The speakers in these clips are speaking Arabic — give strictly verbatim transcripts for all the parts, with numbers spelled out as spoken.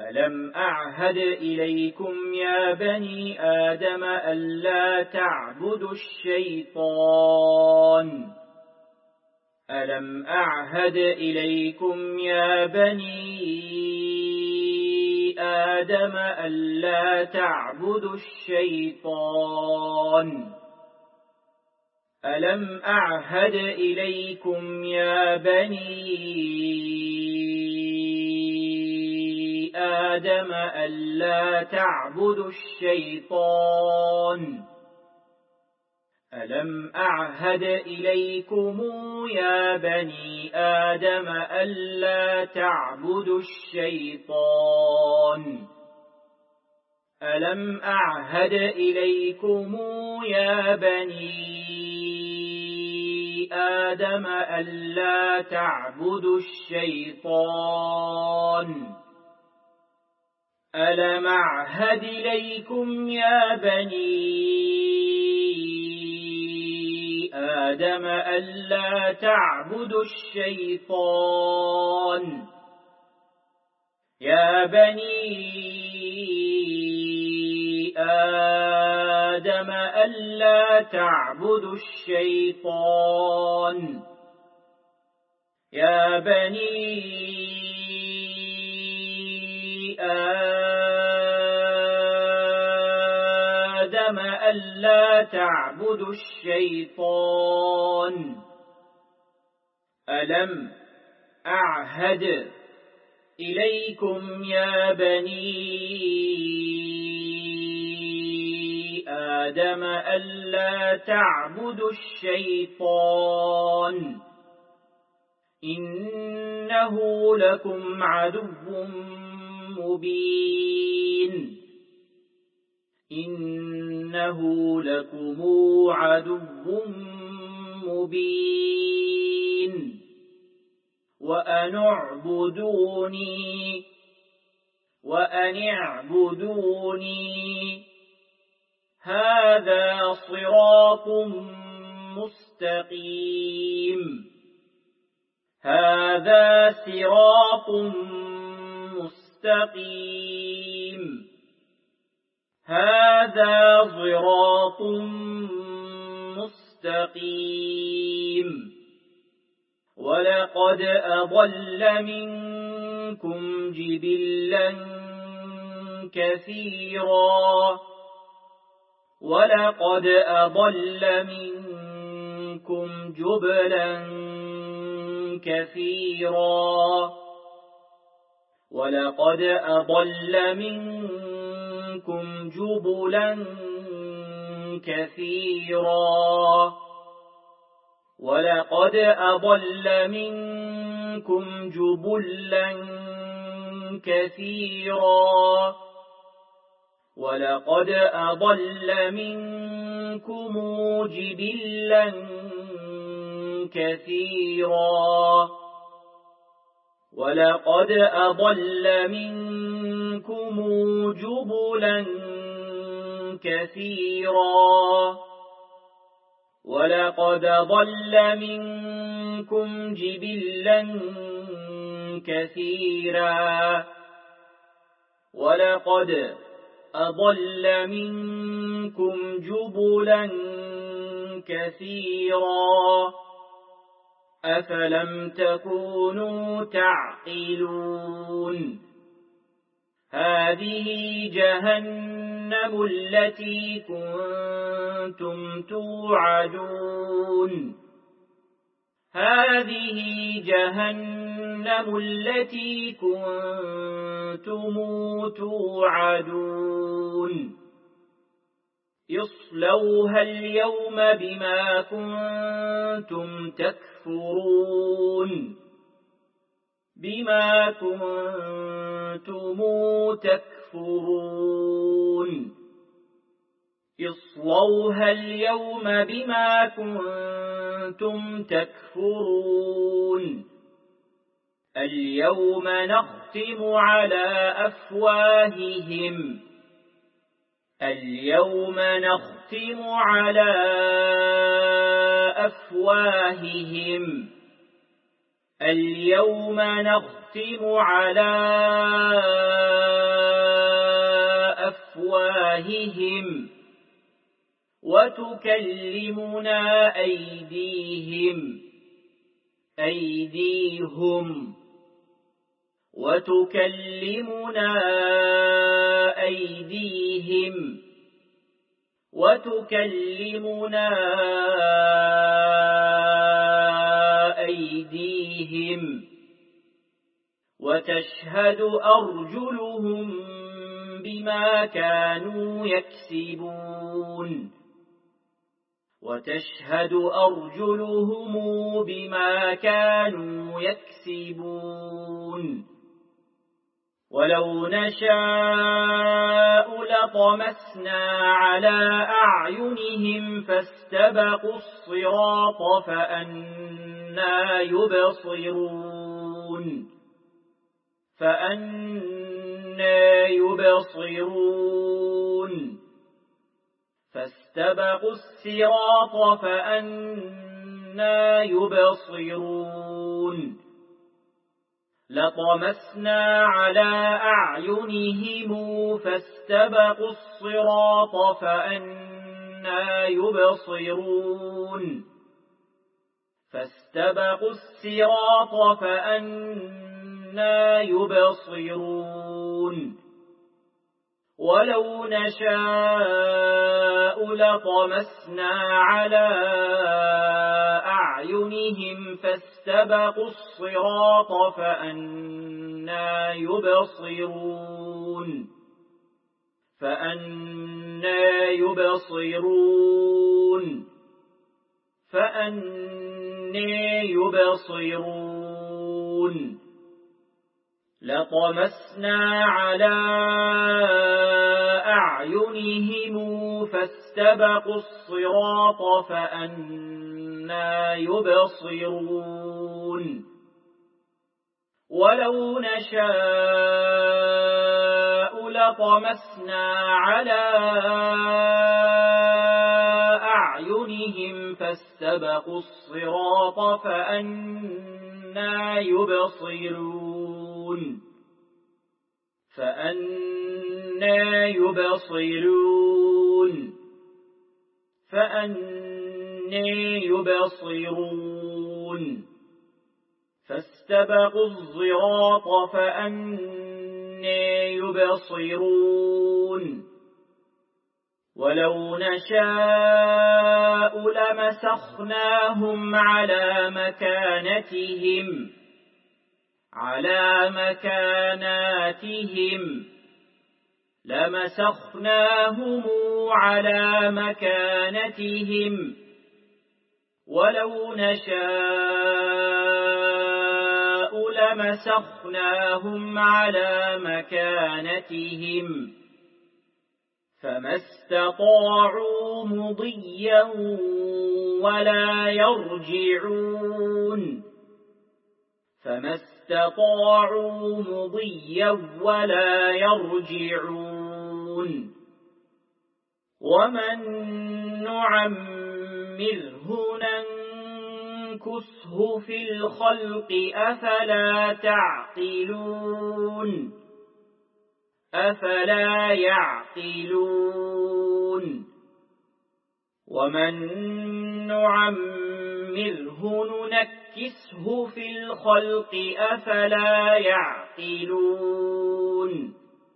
ألم أعهد إليكم يا بني آدم ألا تعبدوا الشيطان ألم أعهد إليكم يا بني آدم ألا تعبدوا الشيطان ألم أعهد إليكم يا بني آدم ألا تعبدوا الشيطان ألم أعهد إليكم يا بني آدم ألا تعبدوا الشيطان ألم أعهد إليكم يا بني آدم ألا تعبدوا الشيطان ألم أعهد إليكم يا بني آدم ألا تعبدوا الشيطان يا بني آدم ألا تعبدوا الشيطان يا بني آدم ألا تعبدوا الشيطان ألم أعهد إليكم يا بني آدم ألا تعبدوا الشيطان إنه لكم عدو مبين إنه لكم عدو مبين وأن اعبدوني وأن اعبدوني هذا صراط مستقيم هذا صراط مستقيم هذا صراط مستقيم ولقد أضل منكم جبلا كثيرا ولقد أضل منكم جبلا كثيرا ولقد أضل منكم جبلا كثيرا ولقد أضل منكم جبلا كثيرا ولقد أضل منكم جبلا كثيرا ولقد أضل منكم جبلا كثيرا ولقد ضل منكم جبلا كثيرا ولقد أضل منكم جبلا كثيرا أفلم تكونوا تعقلون هذه جهنم التي كنتم توعدون هذه جهنم التي كنتم توعدون اصلوها اليوم بما كنتم تكفرون بما كنتم تكفرون اصلوها اليوم بما كنتم تكفرون اليوم نختم على أفواههم اليوم نختم على أفواههم اليوم نختم على أفواههم وتكلمنا أيديهم أيديهم وتكلمنا أيديهم وتكلمنا أيديهم وتشهد أرجلهم بما كانوا يكسبون وتشهد أرجلهم بما كانوا يكسبون ولو نشاء لطمسنا على أعينهم فاستبقوا الصراط فأنى يبصرون فأنى يبصرون فاستبقوا الصراط فأنى يبصرون لطمسنا على أعينهم فاستبقوا الصراط فأنى يبصرون فاستبقوا الصراط فأنى يبصرون ولو نشاء لطمسنا على أعينهم فاستبقوا الصراط فأنى يبصرون فأنى يبصرون فأنى يبصرون لطمسنا على أعينهم فاستبقوا الصراط فأنى يبصرون ولو نشاء لطمسنا على أعينهم فاستبقوا الصراط فأنى يبصرون فأنى يبصرون فأنى يبصرون فاستبقوا الصراط فأنى يبصرون ولو نشاء لمسخناهم على مكانتهم على مكاناتهم لمسخناهم على مكانتهم ولو نشاء لمسخناهم على مكانتهم فما استطاعوا مضيا ولا يرجعون فما استطاعوا مضيا ولا يرجعون ومن نعمره ننكسه في الخلق أفلا تعقلون أفلا يعقلون ومن نعمره ننكسه في الخلق أفلا يعقلون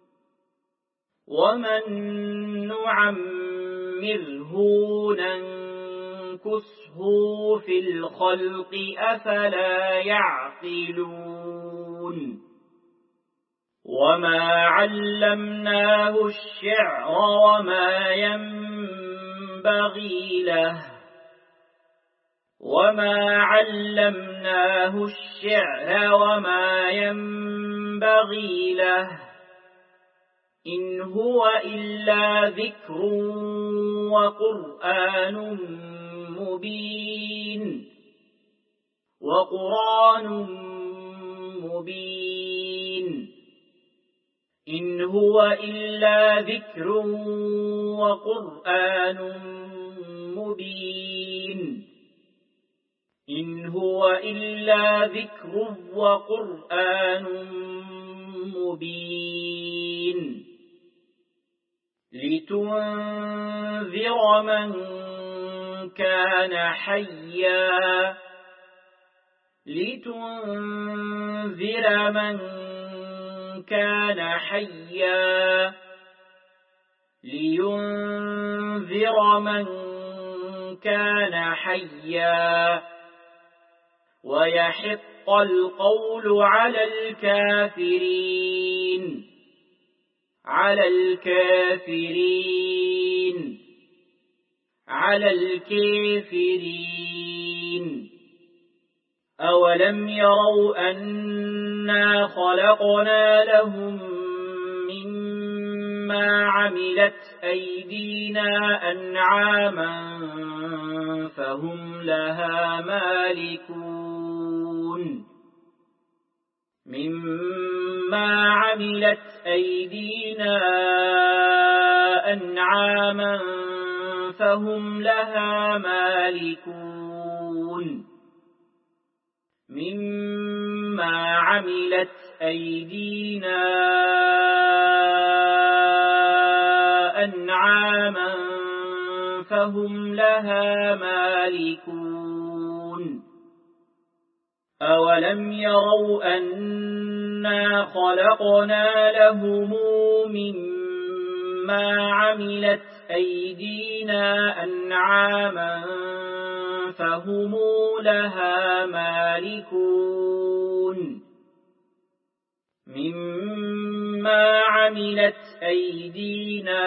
ومن نعمره ننكسه في الخلق أفلا يعقلون وما علمناه الشعر وما ينبغي له وما علمناه الشعر وما ينبغي له إن هو إلا ذكر وقرآن مبين وقرآن مبين إن هو إلا ذكر وقرآن مبين إن هو إلا ذكر وقرآن مبين لتنذر من كان حيا لتنذر من كان حيا لينذر من كان حيا ويحق القول على الكافرين على الكافرين على الكافرين أولم يروا أنا خلقنا لهم مما عملت أيدينا أنعاما فهم لها مالكون مما عملت أيدينا أنعاما فهم لها مالكون مما عملت أيدينا أنعاما فهم لها مالكون أولم يروا أنا خلقنا لهم مما عملت أيدينا أنعاما فهم لها مالكون مما عملت أيدينا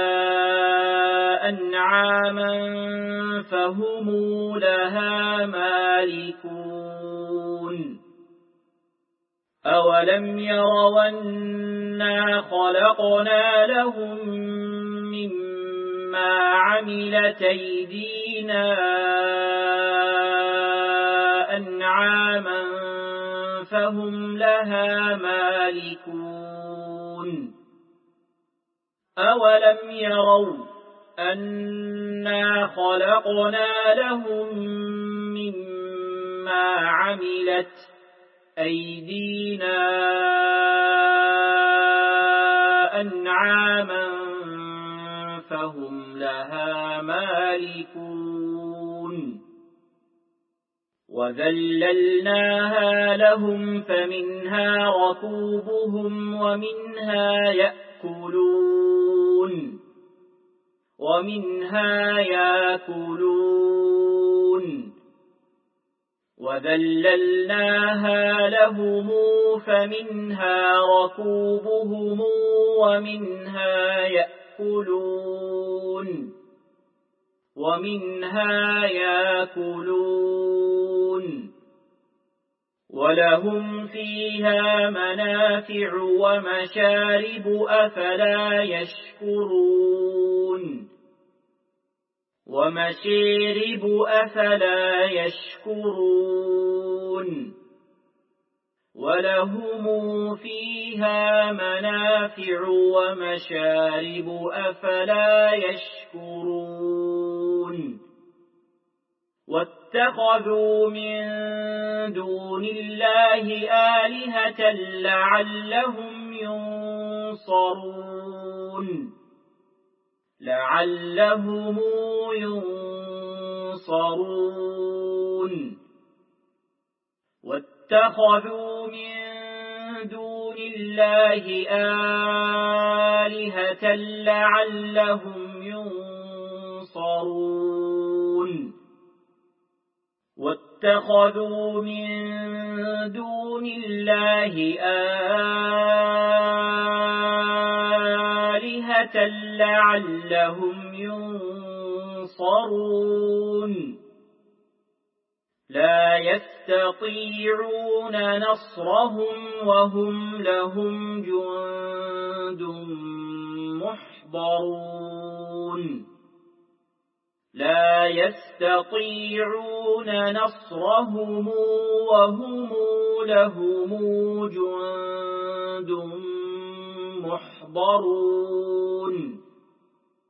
أنعاما فهم لها مالكون أولم يروا أنا خلقنا لهم مما عملت أيدينا أنعاما فهم لها مالكون أولم يروا أنا خلقنا لهم مما عملت أيدينا أنعاما فهم لها مالكون وذللناها لهم فمنها ركوبهم ومنها يأكلون ومنها يأكلون وذللناها لهم فمنها ركوبهم ومنها يأكلون ومنها يأكلون ولهم فيها منافع ومشارب أفلا يشكرون ومشارب أفلا يشكرون ولهم فيها منافع ومشارب أفلا يشكرون واتخذوا من دون الله آلهة لعلهم ينصرون لعلهم ينصرون واتخذوا من دون الله آلهة لعلهم ينصرون واتخذوا من دون الله آلهة لعلهم ينصرون لا يستطيعون نصرهم وهم لهم جند محضرون لا يستطيعون نصرهم وهم لهم جند محضرون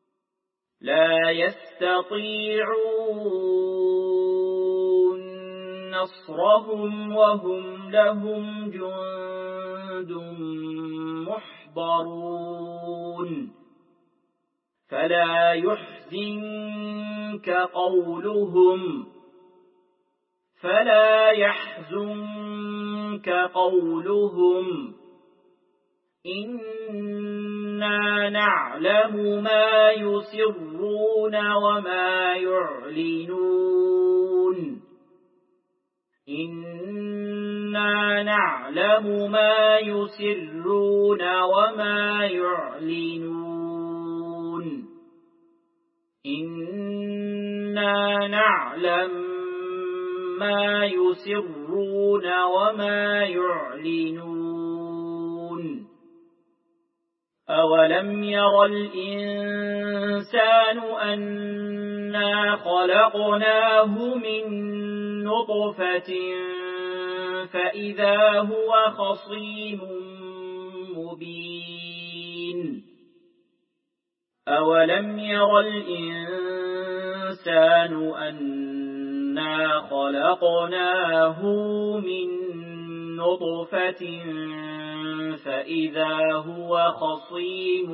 لا يستطيعون نصرهم وهم لهم جند محضرون فلا يحزنك قولهم فلا يحزنك قولهم إنا نعلم ما يسرون وما يعلنون إنا نعلم ما يسرون وما يعلنون إنا نعلم ما يسرون وما يعلنون أولم ير الإنسان أنا خلقناه من نطفة فإذا هو خصيم مبين أولم ير الإنسان أنا خلقناه من نطفة فإذا هو خصيم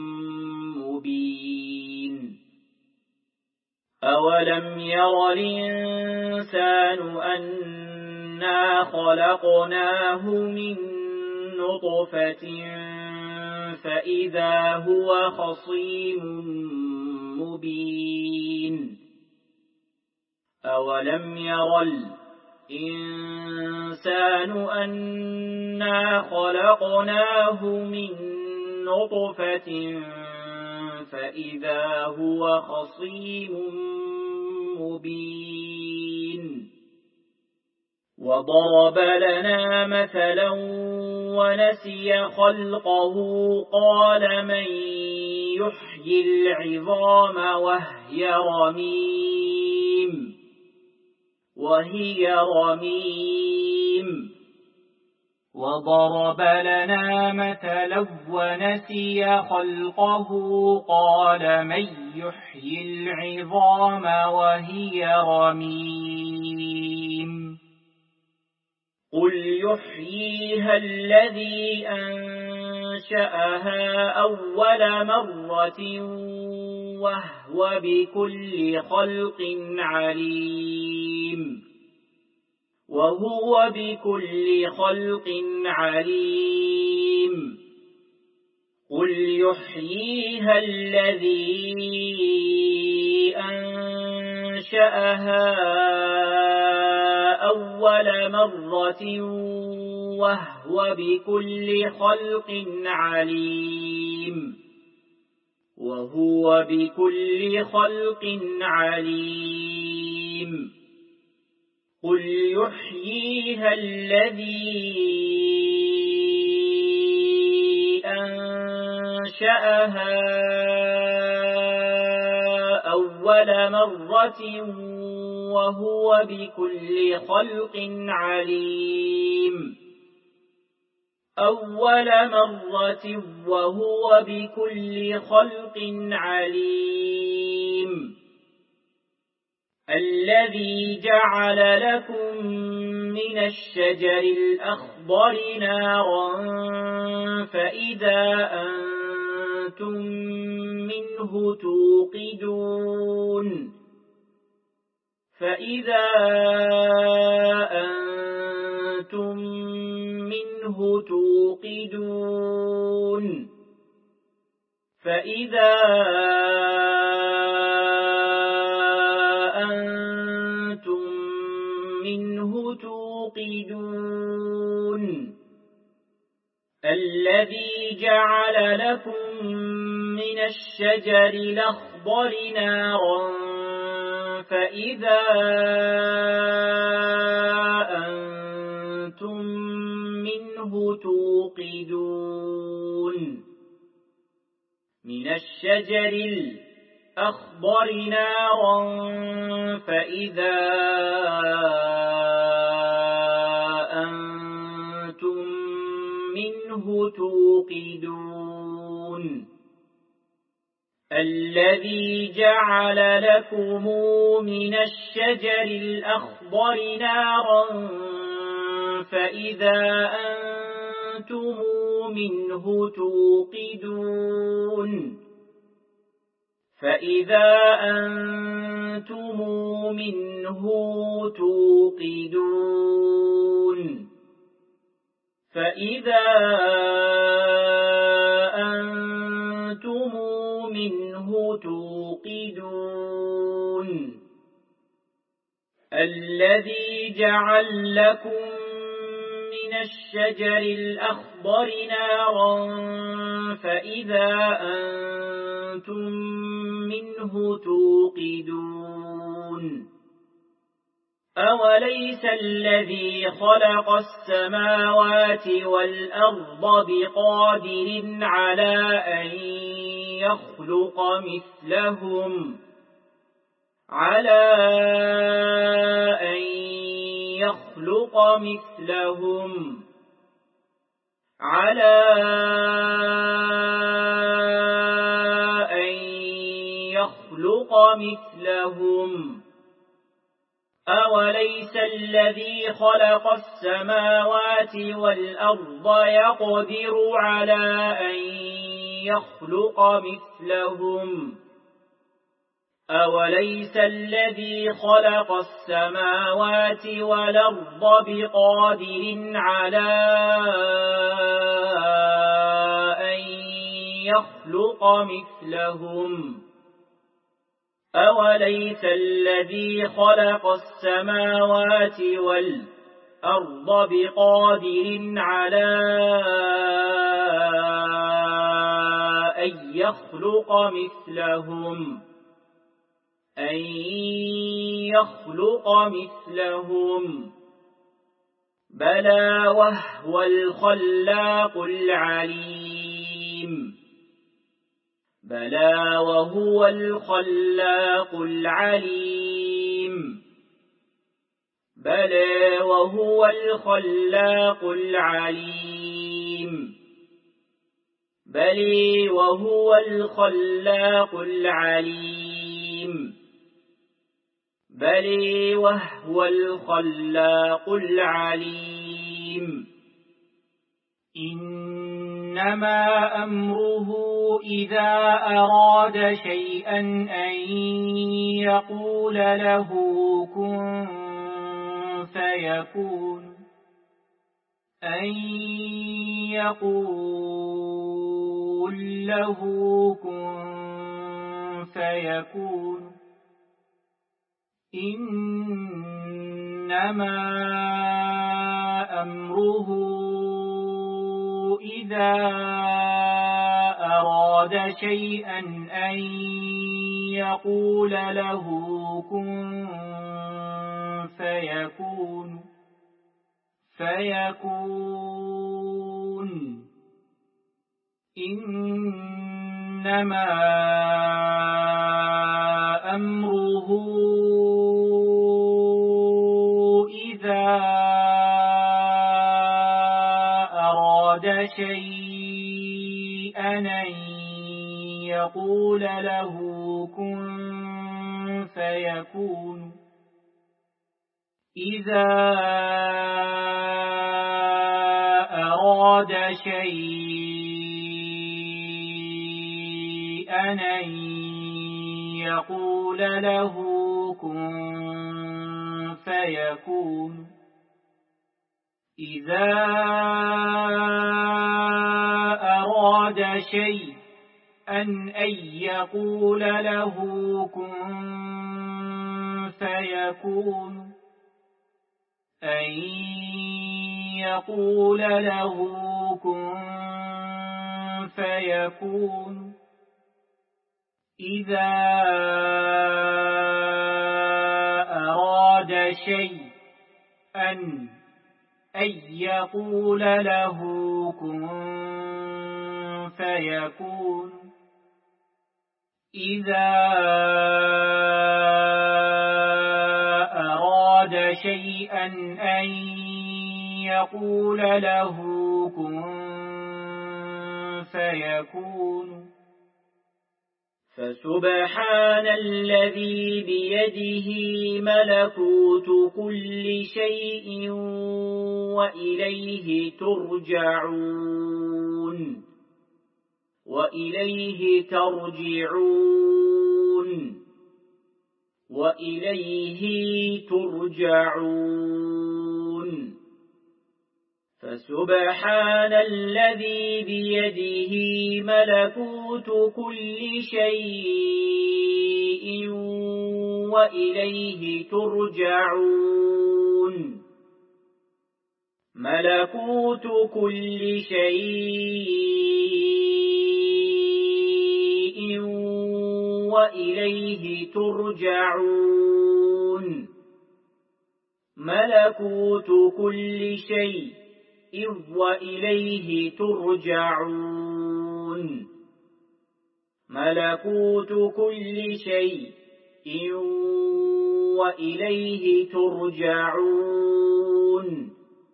مبين أولم ير الإنسان أنا خلقناه من نطفة فإذا هو خصيم مبين أولم ير الإنسان أنا خلقناه من نطفة فإذا هو خصيم مبين وضرب لنا مثلا ونسي خلقه قال من يحيي العظام وهي رميم وهي رميم وضرب لنا مثلا ونسي خلقه قال من يحيي العظام وهي رميم قل يحييها الذي أنشأها أول مرة وهو بكل خلق عليم وهو بكل خلق عليم قل يحييها الذي أنشأها أول مرة وهو بكل خلق عليم وهو بكل خلق عليم قل يحييها الذي أنشأها أول مرة وهو بكل خلق عليم أول مرة وهو بكل خلق عليم الذي جعل لكم من الشجر الأخضر نارا فإذا أنتم منه توقدون فإذا أنتم منه توقدون فإذا أنتم منه توقدون الذي جعل لكم من الشجر الأخضر نارا فإذا أنتم منه توقدون من الشجر الأخضر نارا فإذا أنتم منه توقدون الذي جعل لكم من الشجر الأخضر الأخضر نارا فإذا أنتم منه توقدون فإذا أنتم منه توقدون فإذا أنتم منه توقدون الذي جعل لكم من الشجر الأخضر نارا فإذا أنتم منه توقدون أوليس الذي خلق السماوات والأرض بقادر على أن يخلق مثلهم على أن يخلق مثلهم على أن يخلق مثلهم أوليس الذي خلق السماوات والأرض يقدر على أن يخلق مثلهم أوليس الذي خلق السماوات والأرض بقادر على أن يخلق مثلهم أوليس الذي خلق السماوات والأرض بقادر على أن يخلق مثلهم أن يخلق مثلهم بلى وهو الخلاق العليم بلى وهو الخلاق العليم بلى وهو الخلاق العليم بلى وهو الخلاق العليم بل وهو الخلاق العليم إنما أمره إذا أراد شيئا أن يقول له كن فيكون أن يقول له كن فيكون إنما أمره إذا أراد شيئا أن يقول له كن فيكون فيكون إنما أمره إذا أراد شيئا أن يقول له كن فيكون إذا أراد شيئا أن يقول له كن فيكون إذا أراد شيئا أن يقول له كن فيكون أن يقول له كن فيكون إذا أراد شيئا أن يقول له كن فيكون إذا أراد شيئا أن يقول له كن فيكون فسبحان الذي بيده ملكوت كل شيء وإليه ترجعون وإليه ترجعون وإليه ترجعون فسبحان الذي بيده ملكوت كل شيء وإليه ترجعون ملكوت كل شيء وإليه ترجعون ملكوت كل شيء إذ وإليه ترجعون ملكوت كل شيء وإليه ترجعون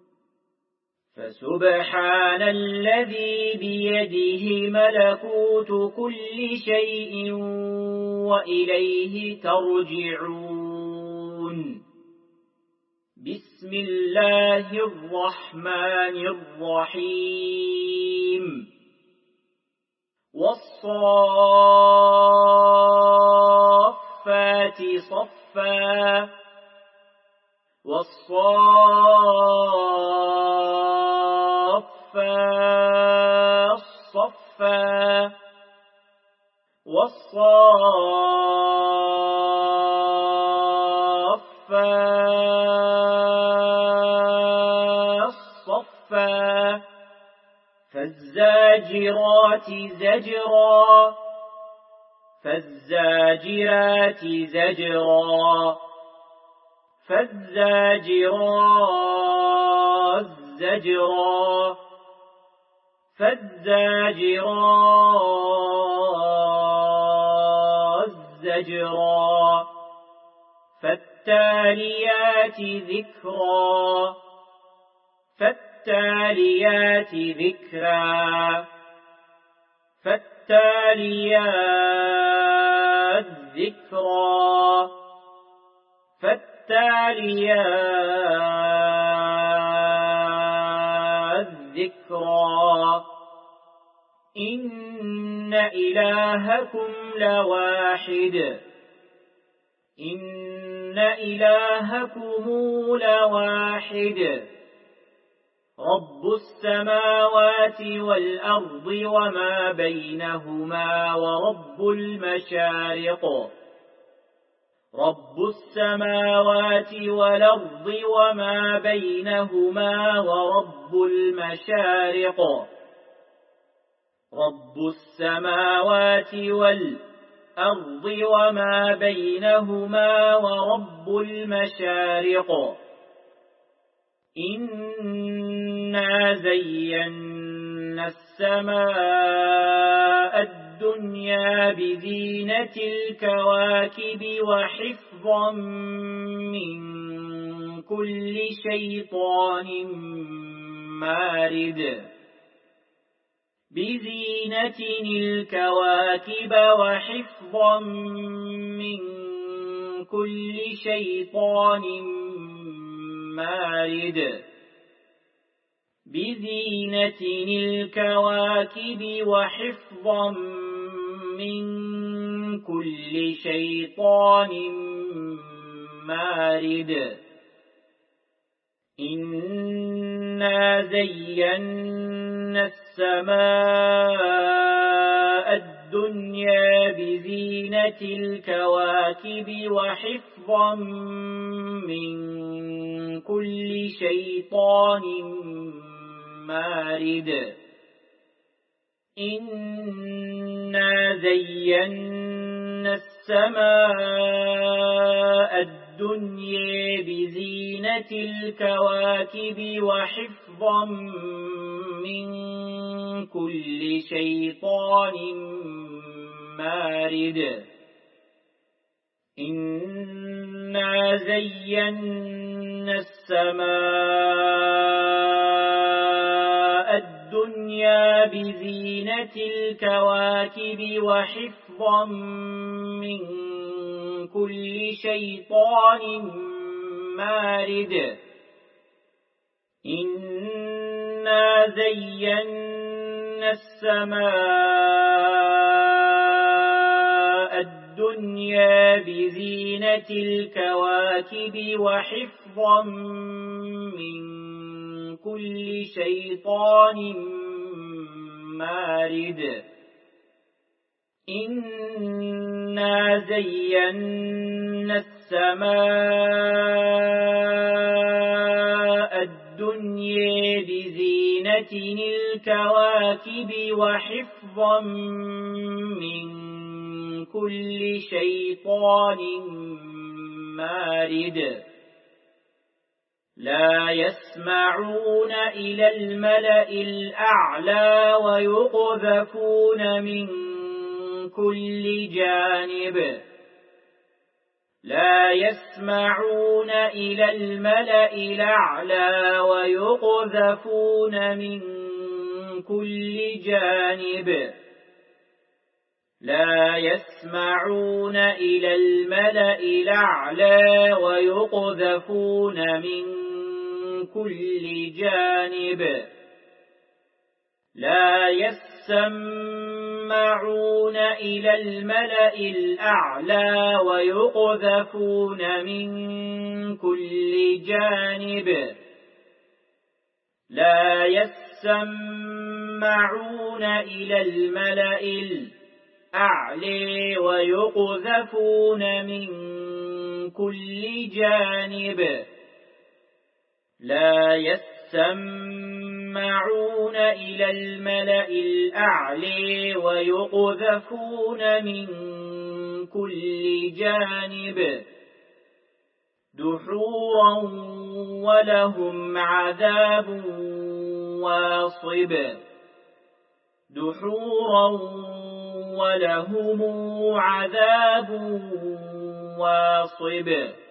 فسبحان الذي بيده ملكوت كل شيء وإليه ترجعون بسم الله الرحمن الرحيم والصافات صفا والصافات صفا والصافات صفا فالزاجرات زجرا فالزاجرات زجرا فالزاجرات زجرا فالزاجرات زجرا فالتاليات ذكرا فالتاليات ذكرا فالتاليات ذكرا فالتاليات ذكرا إن إلهكم لواحد إن إلهكم لواحد رب السماوات والأرض وما بينهما ورب المشارق رب السماوات والأرض وما بينهما ورب المشارق رب السماوات والأرض وما بينهما ورب المشارق إنا زينا السماء الدنيا بزينة الكواكب وحفظا من كل شيطان مارد بزينة الكواكب وحفظا من كل شيطان مارد بزينة الكواكب وحفظا من كل شيطان مارد إنا زينا السماء الدنيا بزينة الكواكب وحفظا من كل شيطان مارد إنا زينا السماء الدنيا بزينة الكواكب وحفظا من كل شيطان مارد إنا زينا السماء الدنيا بزينة الكواكب وحفظا وحفظا من كل شيطان مارد إنا زينا السماء الدنيا بزينة الكواكب وحفظا من كل شيطان مارد إنا زينا السماء الدنيا بزينة الكواكب وحفظا من كل شيطان مارد لا يسمعون إلى الملأ الأعلى ويقذفون من كل جانب لا يسمعون إلى الملأ الأعلى ويقذفون من كل جانب لا يسمعون إلى الملأ الأعلى ويقذفون من كل جانب لا يسمعون إلى الملأ الأعلى ويقذفون من كل جانب لا يسمعون إلى الملأ الأعلى ويقذفون من كل جانب لا يسمعون إلى الملأ الأعلى ويقذفون من كل جانب دحورا ولهم عذاب واصب دحورا ولهم عذاب واصب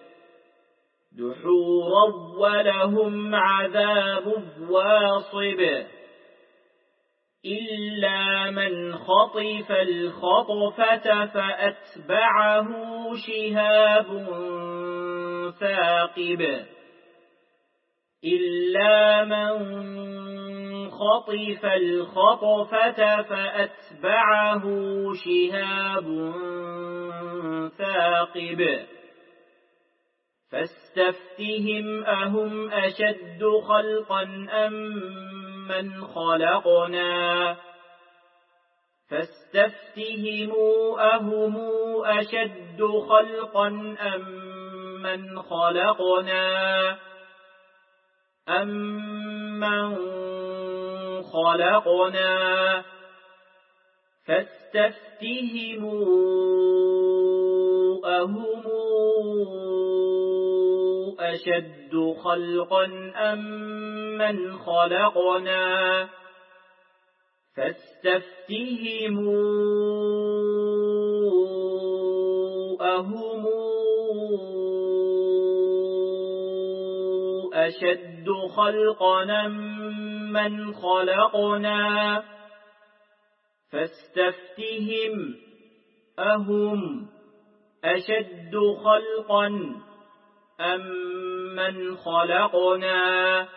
دحورا ولهم عذاب واصب إلا من خطف الخطفة فأتبعه شهاب ثاقب إلا من خطف الخطفة فأتبعه شهاب ثاقب فاستفتهم أهم أشد خلقا أم من خلقنا فاستفتهموا أهم أشد خلقا أم من خلقنا أم من خلقنا فاستفتهموا أهم أشد خلقا أم من خلقنا فاستفتهموا أهم أشد خلقا أم من خلقنا فاستفتهم أهم أشد خلقا أم من خلقنا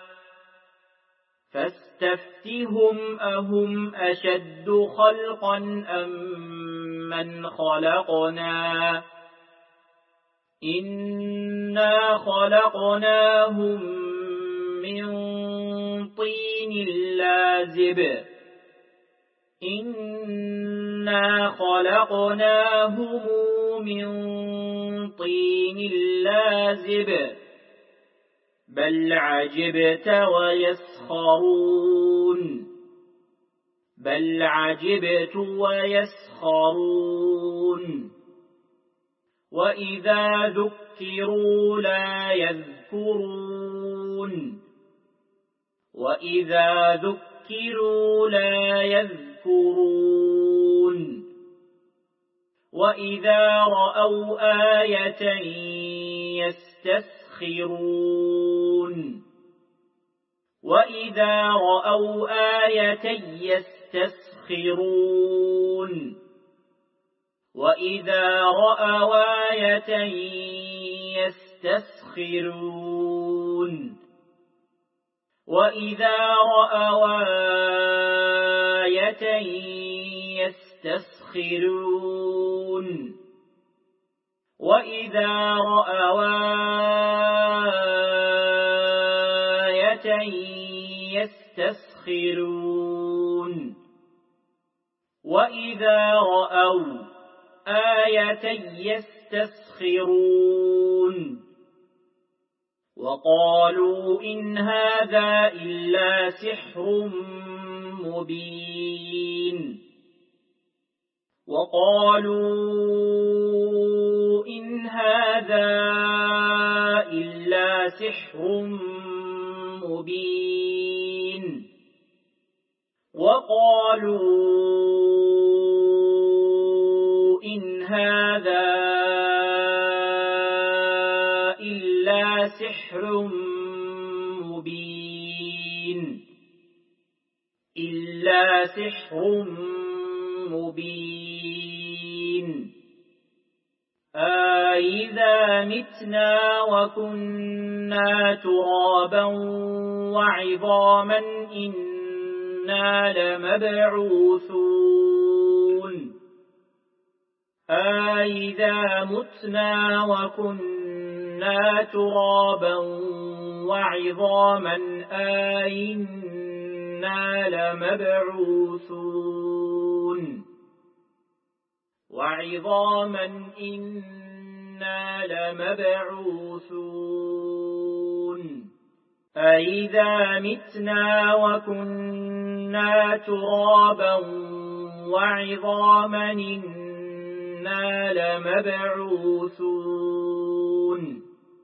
فاستفتهم أهم أشد خلقا أم من خلقنا إنا خلقناهم من طين لازب إنا خلقناهم من طين لازب بل عجبت ويسخرون بل عجبت ويسخرون وإذا ذكروا لا يذكرون وإذا ذكروا لا يذكرون وإذا رأوا آية يستسخرون وإذا رأوا آية يستسخرون وإذا رأوا آية يستسخرون وإذا رأوا آية يستسخرون وإذا رأوا آية يستسخرون وإذا رأوا آية يستسخرون وقالوا إن هذا إلا سحر مبين وقالوا إن هذا إلا سحر مبين وقالوا إن هذا إلا سحر مبين إلا سحر مبين أإذا متنا وكنا ترابا وعظاما إنا لمبعوثون أإذا متنا وكنا ترابا وعظاما أإنا لمبعوثون وعظاما إنا لمبعوثون أإذا متنا وكنا ترابا وعظاما إنا لمبعوثون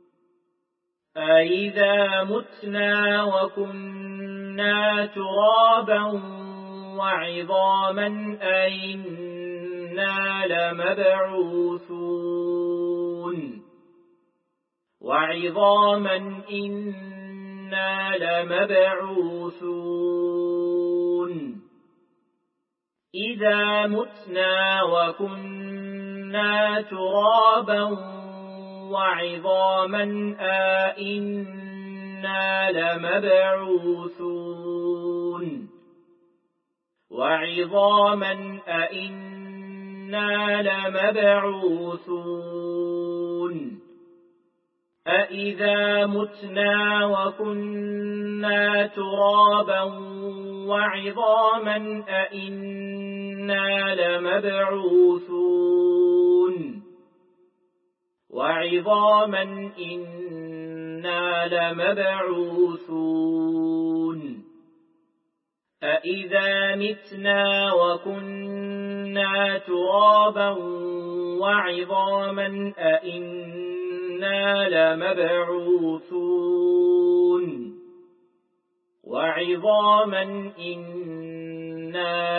أإذا متنا وكنا ترابا وعظاما أإنا لمبعوثون وعظاما إنا لمبعوثون إذا متنا وكنا ترابا وعظاما أإنا لمبعوثون وعظاما أإنا لمبعوثون أإذا متنا وكنا ترابا وعظاما أإنا لمبعوثون وعظاما إنا لمبعوثون أإذا متنا وكنا ترابا وعظاما أإنا لمبعوثون وعظاما إنا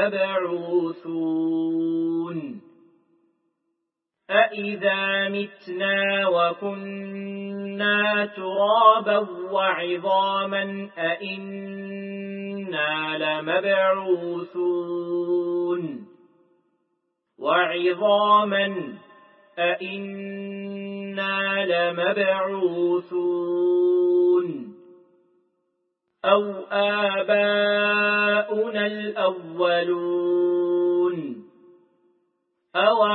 لمبعوثون أإذا متنا وكنا ترابا وعظاما أإنا لمبعوثون وعظاما أإنا لمبعوثون أو آباؤنا الأولون أو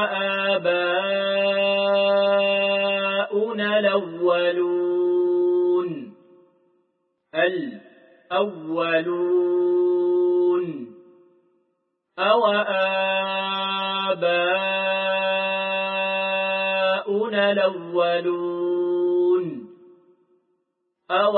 آباؤنا الأولون الأولون أو آباؤنا الأولون أو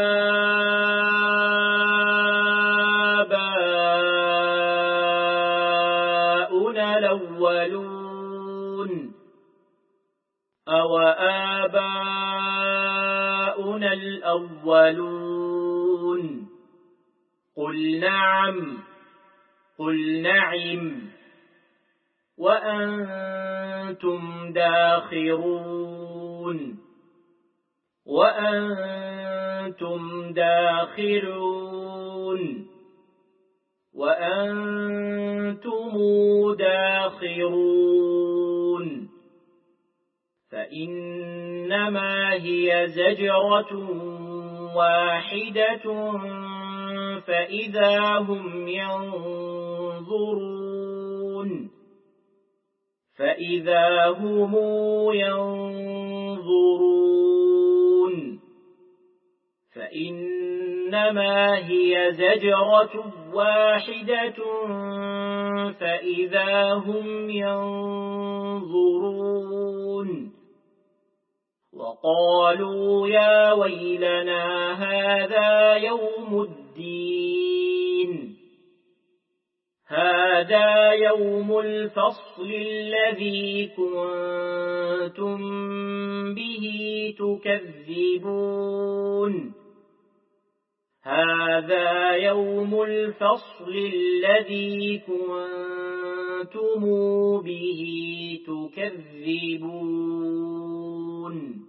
آباؤنا الأولون أو آباؤنا الأولون قل نعم قل نعم وأنتم داخرون وأنتم داخرون وأنتم داخرون فإنما هي زجرة واحدة فإذا هم ينظرون فإذا هم ينظرون فإنما هي زجرة واحدة فإذا هم ينظرون وقالوا يا ويلنا هذا يوم الدين هذا يوم الفصل الذي كنتم به تكذبون هذا يوم الفصل الذي كنتم به تكذبون